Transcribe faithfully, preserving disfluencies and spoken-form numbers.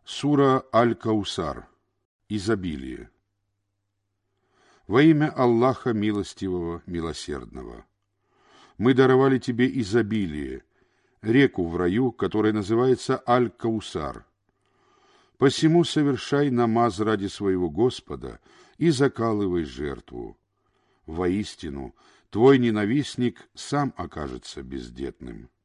Сура Аль-Каусар. Изобилие. Во имя Аллаха Милостивого, Милосердного. Мы даровали тебе изобилие, реку в раю, которая называется Аль-Каусар. Посему совершай намаз ради своего Господа и закалывай жертву. Воистину, твой ненавистник сам окажется бездетным.